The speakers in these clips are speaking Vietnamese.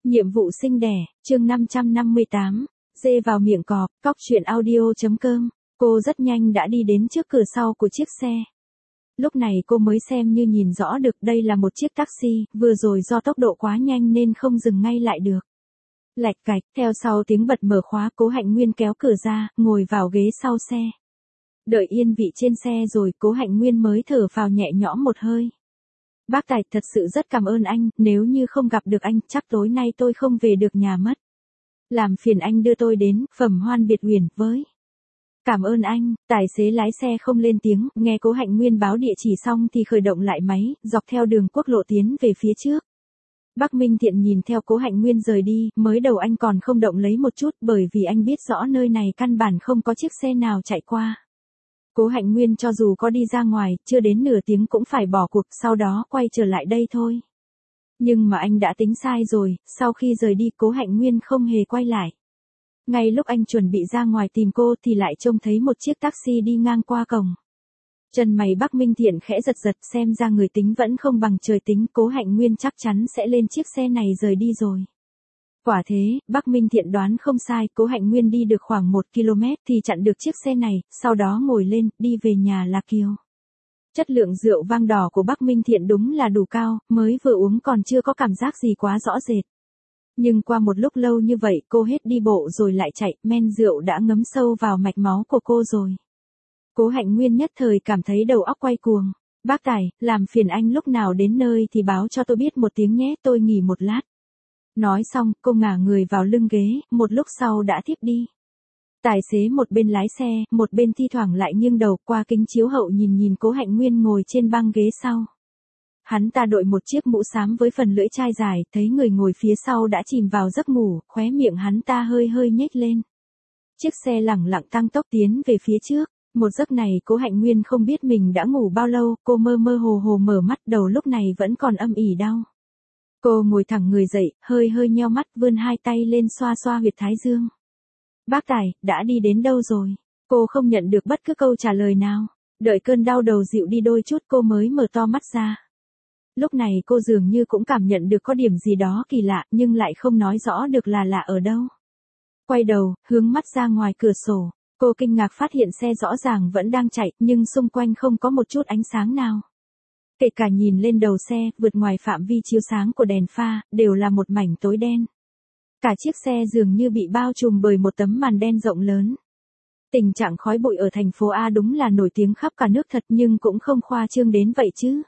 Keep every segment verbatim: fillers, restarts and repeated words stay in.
Nhiệm vụ sinh đẻ, chương năm trăm năm mươi tám, dê vào miệng cọp, cóc truyện audio.com. Cô rất nhanh đã đi đến trước cửa sau của chiếc xe. Lúc này cô mới xem như nhìn rõ được đây là một chiếc taxi, vừa rồi do tốc độ quá nhanh nên không dừng ngay lại được. Lạch cạch, theo sau tiếng bật mở khóa, Cố Hạnh Nguyên kéo cửa ra, ngồi vào ghế sau xe. Đợi yên vị trên xe rồi, Cố Hạnh Nguyên mới thở phào nhẹ nhõm một hơi. Bác Tài, thật sự rất cảm ơn anh, nếu như không gặp được anh, chắc tối nay tôi không về được nhà mất. Làm phiền anh đưa tôi đến Phẩm Hoan Biệt Uyển với. Cảm ơn anh, tài xế lái xe không lên tiếng, nghe Cố Hạnh Nguyên báo địa chỉ xong thì khởi động lại máy, dọc theo đường quốc lộ tiến về phía trước. Bác Minh Thiện nhìn theo Cố Hạnh Nguyên rời đi, mới đầu anh còn không động lấy một chút bởi vì anh biết rõ nơi này căn bản không có chiếc xe nào chạy qua. Cố Hạnh Nguyên cho dù có đi ra ngoài, chưa đến nửa tiếng cũng phải bỏ cuộc, sau đó quay trở lại đây thôi. Nhưng mà anh đã tính sai rồi, sau khi rời đi Cố Hạnh Nguyên không hề quay lại. Ngay lúc anh chuẩn bị ra ngoài tìm cô thì lại trông thấy một chiếc taxi đi ngang qua cổng. Chân mày Bác Minh Thiện khẽ giật giật, xem ra người tính vẫn không bằng trời tính, Cố Hạnh Nguyên chắc chắn sẽ lên chiếc xe này rời đi rồi. Quả thế, Bác Minh Thiện đoán không sai, Cố Hạnh Nguyên đi được khoảng một ki lô mét thì chặn được chiếc xe này, sau đó ngồi lên, đi về nhà là Kiều. Chất lượng rượu vang đỏ của Bác Minh Thiện đúng là đủ cao, mới vừa uống còn chưa có cảm giác gì quá rõ rệt. Nhưng qua một lúc lâu như vậy, cô hết đi bộ rồi lại chạy, men rượu đã ngấm sâu vào mạch máu của cô rồi. Cố Hạnh Nguyên nhất thời cảm thấy đầu óc quay cuồng. Bác Tài, làm phiền anh lúc nào đến nơi thì báo cho tôi biết một tiếng nhé, tôi nghỉ một lát. Nói xong, cô ngả người vào lưng ghế, một lúc sau đã thiếp đi. Tài xế một bên lái xe, một bên thi thoảng lại nghiêng đầu qua kính chiếu hậu nhìn nhìn Cố Hạnh Nguyên ngồi trên băng ghế sau. Hắn ta đội một chiếc mũ xám với phần lưỡi chai dài, thấy người ngồi phía sau đã chìm vào giấc ngủ, khóe miệng hắn ta hơi hơi nhếch lên. Chiếc xe lẳng lặng tăng tốc tiến về phía trước. Một giấc này Cố Hạnh Nguyên không biết mình đã ngủ bao lâu, cô mơ mơ hồ hồ mở mắt, đầu lúc này vẫn còn âm ỉ đau. Cô ngồi thẳng người dậy, hơi hơi nheo mắt, vươn hai tay lên xoa xoa huyệt thái dương. Bác Tài, đã đi đến đâu rồi? Cô không nhận được bất cứ câu trả lời nào. Đợi cơn đau đầu dịu đi đôi chút cô mới mở to mắt ra. Lúc này cô dường như cũng cảm nhận được có điểm gì đó kỳ lạ, nhưng lại không nói rõ được là lạ ở đâu. Quay đầu, hướng mắt ra ngoài cửa sổ. Cô kinh ngạc phát hiện xe rõ ràng vẫn đang chạy, nhưng xung quanh không có một chút ánh sáng nào. Kể cả nhìn lên đầu xe, vượt ngoài phạm vi chiếu sáng của đèn pha, đều là một mảnh tối đen. Cả chiếc xe dường như bị bao trùm bởi một tấm màn đen rộng lớn. Tình trạng khói bụi ở thành phố A đúng là nổi tiếng khắp cả nước thật, nhưng cũng không khoa trương đến vậy chứ.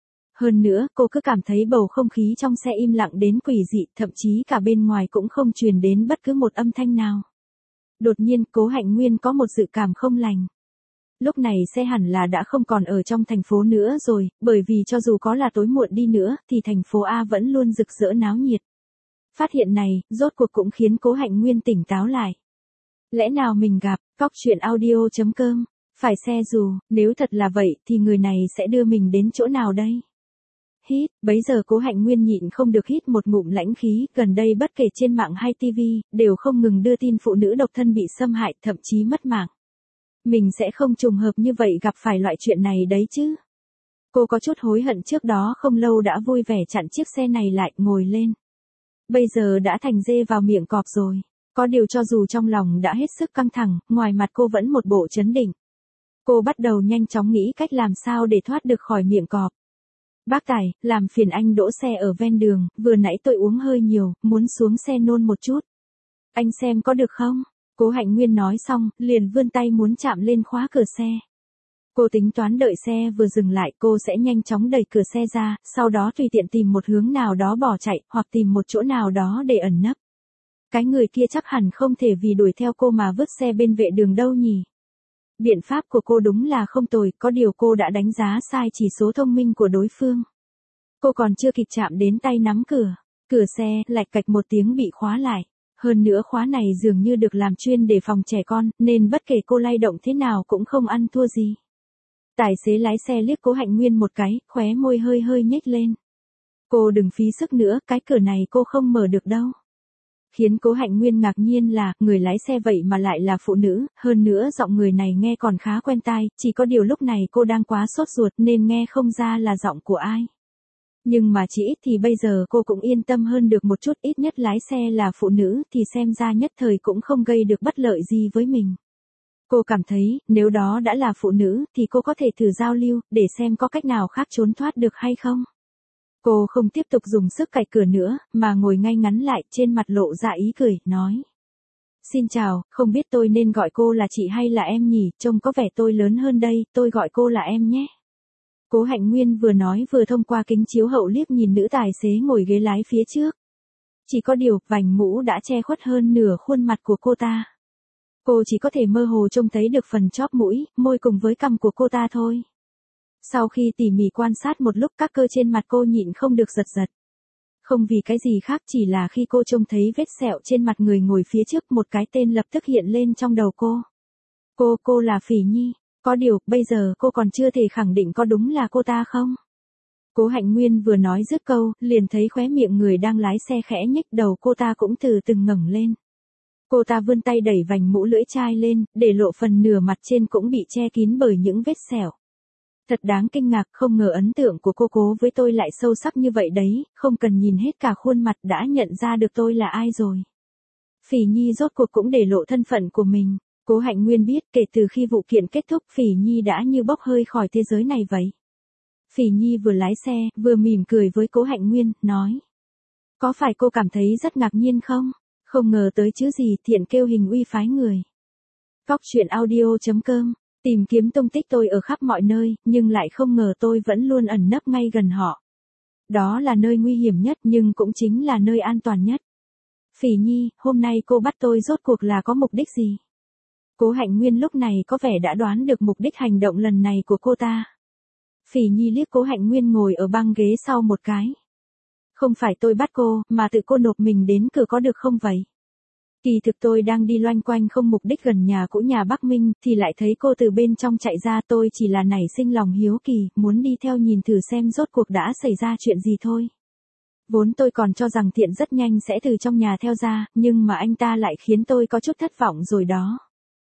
Hơn nữa, cô cứ cảm thấy bầu không khí trong xe im lặng đến quỷ dị, thậm chí cả bên ngoài cũng không truyền đến bất cứ một âm thanh nào. Đột nhiên, Cố Hạnh Nguyên có một dự cảm không lành. Lúc này xe hẳn là đã không còn ở trong thành phố nữa rồi, bởi vì cho dù có là tối muộn đi nữa, thì thành phố A vẫn luôn rực rỡ náo nhiệt. Phát hiện này, rốt cuộc cũng khiến Cố Hạnh Nguyên tỉnh táo lại. Lẽ nào mình gặp, cóc truyện audio.com, phải xe dù, nếu thật là vậy thì người này sẽ đưa mình đến chỗ nào đây? Hít, bấy giờ Cố Hạnh Nguyên nhịn không được hít một ngụm lãnh khí, gần đây bất kể trên mạng hay ti vi, đều không ngừng đưa tin phụ nữ độc thân bị xâm hại, thậm chí mất mạng. Mình sẽ không trùng hợp như vậy gặp phải loại chuyện này đấy chứ. Cô có chút hối hận trước đó không lâu đã vui vẻ chặn chiếc xe này lại, ngồi lên. Bây giờ đã thành dê vào miệng cọp rồi. Có điều cho dù trong lòng đã hết sức căng thẳng, ngoài mặt cô vẫn một bộ trấn định. Cô bắt đầu nhanh chóng nghĩ cách làm sao để thoát được khỏi miệng cọp. Bác Tài, làm phiền anh đỗ xe ở ven đường, vừa nãy tôi uống hơi nhiều, muốn xuống xe nôn một chút. Anh xem có được không? Cố Hạnh Nguyên nói xong, liền vươn tay muốn chạm lên khóa cửa xe. Cô tính toán đợi xe vừa dừng lại cô sẽ nhanh chóng đẩy cửa xe ra, sau đó tùy tiện tìm một hướng nào đó bỏ chạy, hoặc tìm một chỗ nào đó để ẩn nấp. Cái người kia chắc hẳn không thể vì đuổi theo cô mà vứt xe bên vệ đường đâu nhỉ. Biện pháp của cô đúng là không tồi, có điều cô đã đánh giá sai chỉ số thông minh của đối phương. Cô còn chưa kịp chạm đến tay nắm cửa, cửa xe lạch cạch một tiếng bị khóa lại. Hơn nữa khóa này dường như được làm chuyên để phòng trẻ con, nên bất kể cô lay động thế nào cũng không ăn thua gì. Tài xế lái xe liếc Cố Hạnh Nguyên một cái, khóe môi hơi hơi nhếch lên. Cô đừng phí sức nữa, cái cửa này cô không mở được đâu. Khiến Cố Hạnh Nguyên ngạc nhiên là, người lái xe vậy mà lại là phụ nữ, hơn nữa giọng người này nghe còn khá quen tai, chỉ có điều lúc này cô đang quá sốt ruột nên nghe không ra là giọng của ai. Nhưng mà chỉ ít thì bây giờ cô cũng yên tâm hơn được một chút, ít nhất lái xe là phụ nữ thì xem ra nhất thời cũng không gây được bất lợi gì với mình. Cô cảm thấy, nếu đó đã là phụ nữ thì cô có thể thử giao lưu, để xem có cách nào khác trốn thoát được hay không. Cô không tiếp tục dùng sức cạy cửa nữa, mà ngồi ngay ngắn lại, trên mặt lộ ra ý cười, nói. Xin chào, không biết tôi nên gọi cô là chị hay là em nhỉ, trông có vẻ tôi lớn hơn đây, tôi gọi cô là em nhé. Cố Hạnh Nguyên vừa nói vừa thông qua kính chiếu hậu liếc nhìn nữ tài xế ngồi ghế lái phía trước. Chỉ có điều, vành mũ đã che khuất hơn nửa khuôn mặt của cô ta. Cô chỉ có thể mơ hồ trông thấy được phần chóp mũi, môi cùng với cằm của cô ta thôi. Sau khi tỉ mỉ quan sát một lúc, các cơ trên mặt cô nhịn không được giật giật. Không vì cái gì khác, chỉ là khi cô trông thấy vết sẹo trên mặt người ngồi phía trước, một cái tên lập tức hiện lên trong đầu cô. Cô, cô là Phỉ Nhi. Có điều, bây giờ cô còn chưa thể khẳng định có đúng là cô ta không. Cố Hạnh Nguyên vừa nói dứt câu, liền thấy khóe miệng người đang lái xe khẽ nhếch, đầu cô ta cũng từ từng ngẩng lên. Cô ta vươn tay đẩy vành mũ lưỡi chai lên, để lộ phần nửa mặt trên cũng bị che kín bởi những vết sẹo. Thật đáng kinh ngạc, không ngờ ấn tượng của cô cố với tôi lại sâu sắc như vậy đấy, không cần nhìn hết cả khuôn mặt đã nhận ra được tôi là ai rồi. Phỉ Nhi rốt cuộc cũng để lộ thân phận của mình. Cố Hạnh Nguyên biết kể từ khi vụ kiện kết thúc, Phỉ Nhi đã như bốc hơi khỏi thế giới này vậy. Phỉ Nhi vừa lái xe, vừa mỉm cười với Cố Hạnh Nguyên, nói. Có phải cô cảm thấy rất ngạc nhiên không? Không ngờ tới chứ gì, Thiện kêu hình uy phái người. Cóc truyện audio chấm com, tìm kiếm tung tích tôi ở khắp mọi nơi, nhưng lại không ngờ tôi vẫn luôn ẩn nấp ngay gần họ. Đó là nơi nguy hiểm nhất nhưng cũng chính là nơi an toàn nhất. Phỉ Nhi, hôm nay cô bắt tôi rốt cuộc là có mục đích gì? Cố Hạnh Nguyên lúc này có vẻ đã đoán được mục đích hành động lần này của cô ta. Phỉ Nhi liếc Cố Hạnh Nguyên ngồi ở băng ghế sau một cái. Không phải tôi bắt cô, mà tự cô nộp mình đến cửa có được không vậy? Kỳ thực tôi đang đi loanh quanh không mục đích gần nhà cũ nhà Bắc Minh, thì lại thấy cô từ bên trong chạy ra, tôi chỉ là nảy sinh lòng hiếu kỳ, muốn đi theo nhìn thử xem rốt cuộc đã xảy ra chuyện gì thôi. Vốn tôi còn cho rằng Thiện rất nhanh sẽ từ trong nhà theo ra, nhưng mà anh ta lại khiến tôi có chút thất vọng rồi đó.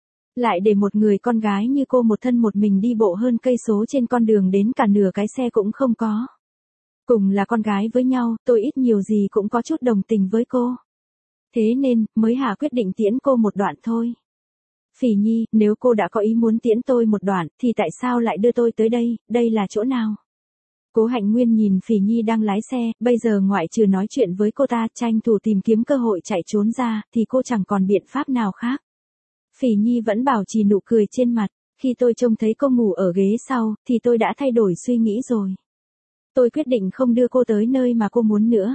Lại để một người con gái như cô một thân một mình đi bộ hơn cây số trên con đường đến cả nửa cái xe cũng không có. Cùng là con gái với nhau, tôi ít nhiều gì cũng có chút đồng tình với cô. Thế nên, mới hạ quyết định tiễn cô một đoạn thôi. Phỉ Nhi, nếu cô đã có ý muốn tiễn tôi một đoạn, thì tại sao lại đưa tôi tới đây, đây là chỗ nào? Cố Hạnh Nguyên nhìn Phỉ Nhi đang lái xe, bây giờ ngoại trừ nói chuyện với cô ta, tranh thủ tìm kiếm cơ hội chạy trốn ra, thì cô chẳng còn biện pháp nào khác. Phỉ Nhi vẫn bảo trì nụ cười trên mặt, khi tôi trông thấy cô ngủ ở ghế sau, thì tôi đã thay đổi suy nghĩ rồi. Tôi quyết định không đưa cô tới nơi mà cô muốn nữa.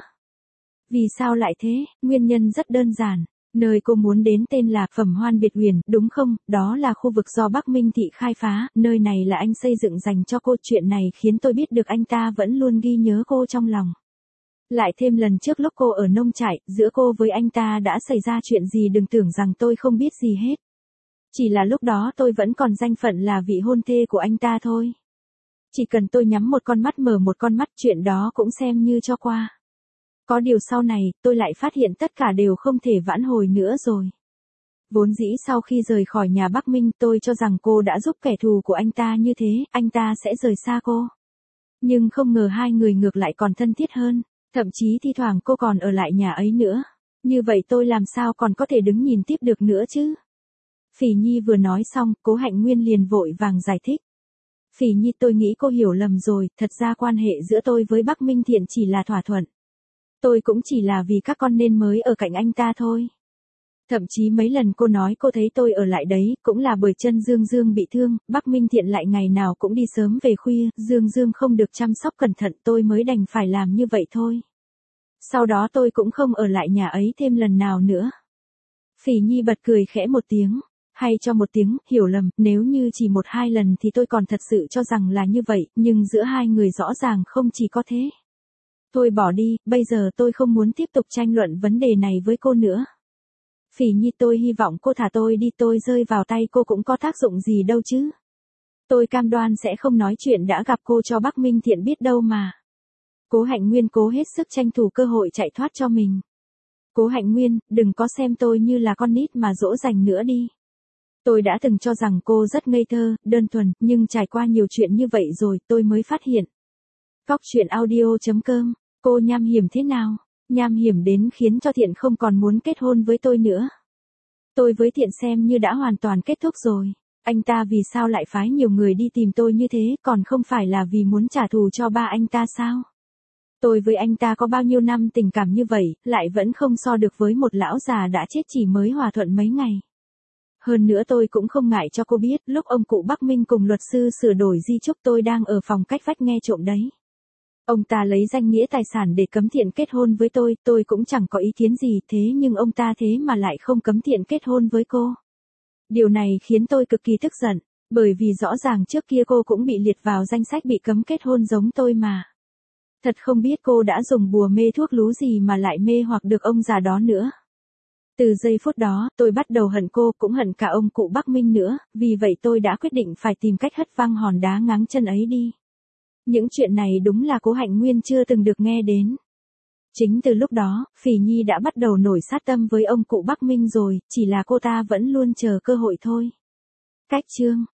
Vì sao lại thế? Nguyên nhân rất đơn giản. Nơi cô muốn đến tên là Phẩm Hoan Biệt Huyền, đúng không? Đó là khu vực do Bắc Minh Thị khai phá, nơi này là anh xây dựng dành cho cô. Chuyện này khiến tôi biết được anh ta vẫn luôn ghi nhớ cô trong lòng. Lại thêm lần trước lúc cô ở nông trại, giữa cô với anh ta đã xảy ra chuyện gì, đừng tưởng rằng tôi không biết gì hết. Chỉ là lúc đó tôi vẫn còn danh phận là vị hôn thê của anh ta thôi. Chỉ cần tôi nhắm một con mắt mở một con mắt, chuyện đó cũng xem như cho qua. Có điều sau này, tôi lại phát hiện tất cả đều không thể vãn hồi nữa rồi. Vốn dĩ sau khi rời khỏi nhà Bắc Minh, tôi cho rằng cô đã giúp kẻ thù của anh ta như thế, anh ta sẽ rời xa cô. Nhưng không ngờ hai người ngược lại còn thân thiết hơn, thậm chí thi thoảng cô còn ở lại nhà ấy nữa. Như vậy tôi làm sao còn có thể đứng nhìn tiếp được nữa chứ? Phỉ Nhi vừa nói xong, Cố Hạnh Nguyên liền vội vàng giải thích. Phỉ Nhi, tôi nghĩ cô hiểu lầm rồi, thật ra quan hệ giữa tôi với Bắc Minh Thiện chỉ là thỏa thuận. Tôi cũng chỉ là vì các con nên mới ở cạnh anh ta thôi. Thậm chí mấy lần cô nói cô thấy tôi ở lại đấy, cũng là bởi chân Dương Dương bị thương, Bắc Minh Thiện lại ngày nào cũng đi sớm về khuya, Dương Dương không được chăm sóc cẩn thận, tôi mới đành phải làm như vậy thôi. Sau đó tôi cũng không ở lại nhà ấy thêm lần nào nữa. Phỉ Nhi bật cười khẽ một tiếng. Hay cho một tiếng, hiểu lầm, nếu như chỉ một hai lần thì tôi còn thật sự cho rằng là như vậy, nhưng giữa hai người rõ ràng không chỉ có thế. Thôi bỏ đi, bây giờ tôi không muốn tiếp tục tranh luận vấn đề này với cô nữa. Phỉ Nhi, tôi hy vọng cô thả tôi đi, tôi rơi vào tay cô cũng có tác dụng gì đâu chứ. Tôi cam đoan sẽ không nói chuyện đã gặp cô cho Bắc Minh Thiện biết đâu mà. Cố Hạnh Nguyên cố hết sức tranh thủ cơ hội chạy thoát cho mình. Cố Hạnh Nguyên, đừng có xem tôi như là con nít mà dỗ dành nữa đi. Tôi đã từng cho rằng cô rất ngây thơ, đơn thuần, nhưng trải qua nhiều chuyện như vậy rồi tôi mới phát hiện. Cóc truyện audio chấm com, cô nham hiểm thế nào? Nham hiểm đến khiến cho Thiện không còn muốn kết hôn với tôi nữa. Tôi với Thiện xem như đã hoàn toàn kết thúc rồi. Anh ta vì sao lại phái nhiều người đi tìm tôi như thế, còn không phải là vì muốn trả thù cho ba anh ta sao? Tôi với anh ta có bao nhiêu năm tình cảm như vậy, lại vẫn không so được với một lão già đã chết chỉ mới hòa thuận mấy ngày. Hơn nữa tôi cũng không ngại cho cô biết, lúc ông cụ Bắc Minh cùng luật sư sửa đổi di chúc tôi đang ở phòng cách vách nghe trộm đấy. Ông ta lấy danh nghĩa tài sản để cấm Thiện kết hôn với tôi, tôi cũng chẳng có ý kiến gì, thế nhưng ông ta thế mà lại không cấm Thiện kết hôn với cô. Điều này khiến tôi cực kỳ tức giận, bởi vì rõ ràng trước kia cô cũng bị liệt vào danh sách bị cấm kết hôn giống tôi mà. Thật không biết cô đã dùng bùa mê thuốc lú gì mà lại mê hoặc được ông già đó nữa. Từ giây phút đó, tôi bắt đầu hận cô, cũng hận cả ông cụ Bắc Minh nữa, vì vậy tôi đã quyết định phải tìm cách hất văng hòn đá ngáng chân ấy đi. Những chuyện này đúng là Cố Hạnh Nguyên chưa từng được nghe đến. Chính từ lúc đó, Phỉ Nhi đã bắt đầu nổi sát tâm với ông cụ Bắc Minh rồi, chỉ là cô ta vẫn luôn chờ cơ hội thôi. Cách chương